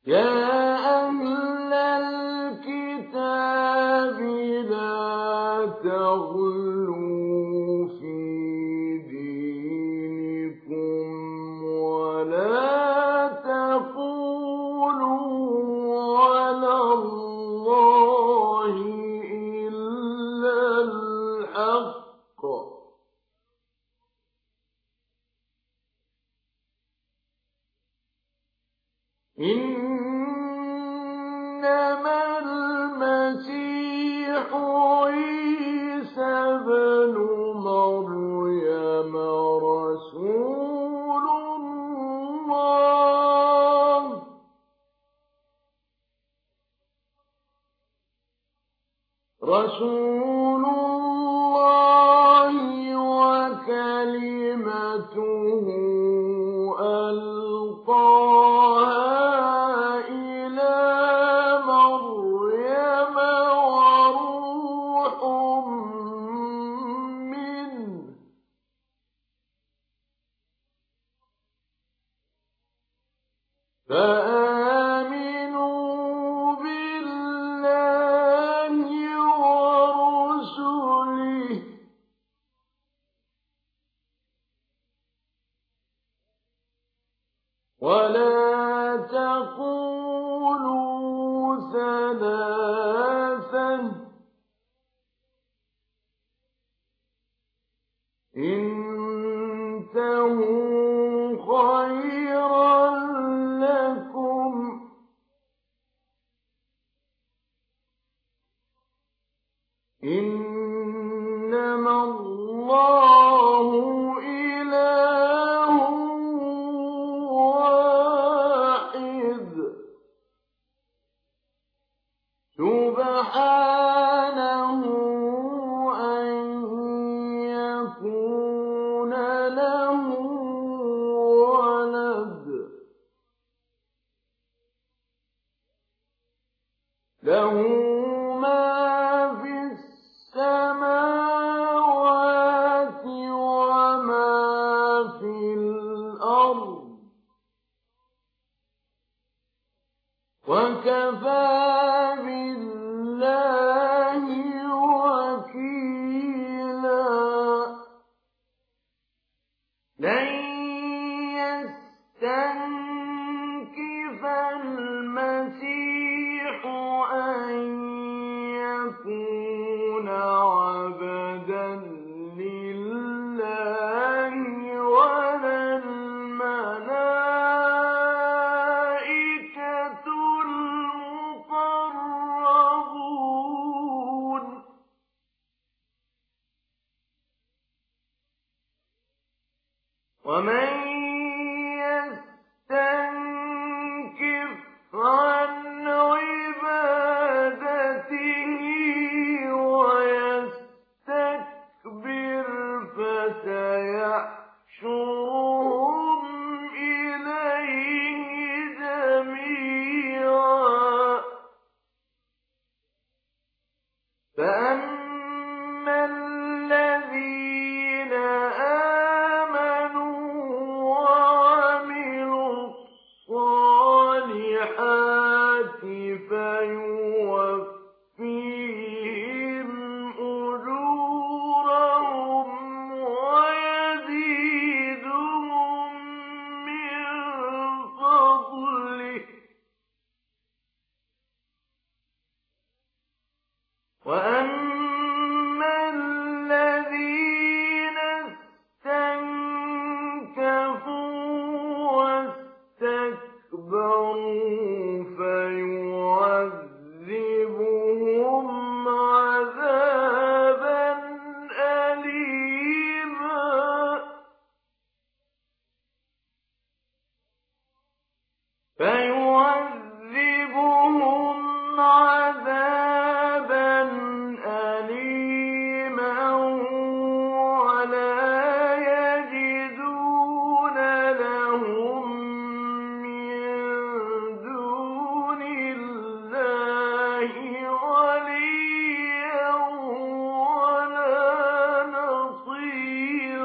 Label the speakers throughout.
Speaker 1: يا أهل الكتاب لا تغلوا في دينكم ولا تقولوا على الله إلا الحق، إنما المسيح عيسى ابن مريم رسول الله وكلمته ألقاها إلى مريم وروح منه، فآمنوا بالله ورسله ولا تقولوا ثلاثة، انتهوا خيرا لكم، إنما الله إله واحد سبحانه أن يكون له ولد، له ما في السماوات وما في الأرض، وكفى بالله وكيلا. لن يستنكف المسيح أن يكون عبدا لله ولا الملائكة المقربون، ومن يستنكف عن عبادته ويستكبر فسيحشرهم إليه جميعا، فأما الذين آمنوا وعملوا الصالحات فيوفيهم أجورهم ويزيدهم من فضله، وأما الذين استنكفوا واستكبروا فيعذبهم عذابا أليما، ولا يجدون لهم من دون الله وليا ولا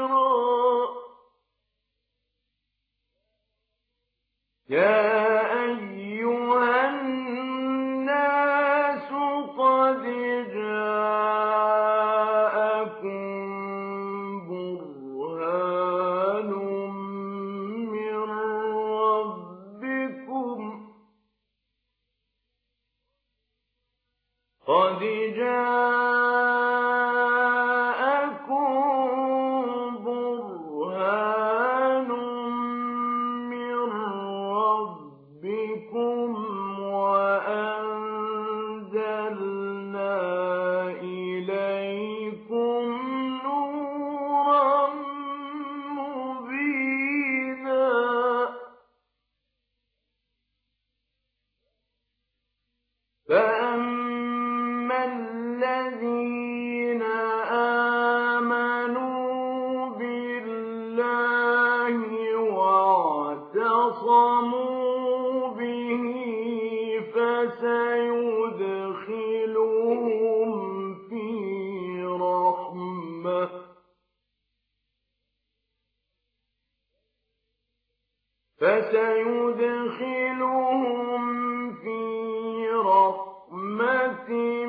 Speaker 1: نصيرا. يا قد جاءكم برهان من ربكم وأنزلنا إليكم نورا مبينا فأما الذين آمنوا بالله واعتصموا به فسيدخلهم في رحمة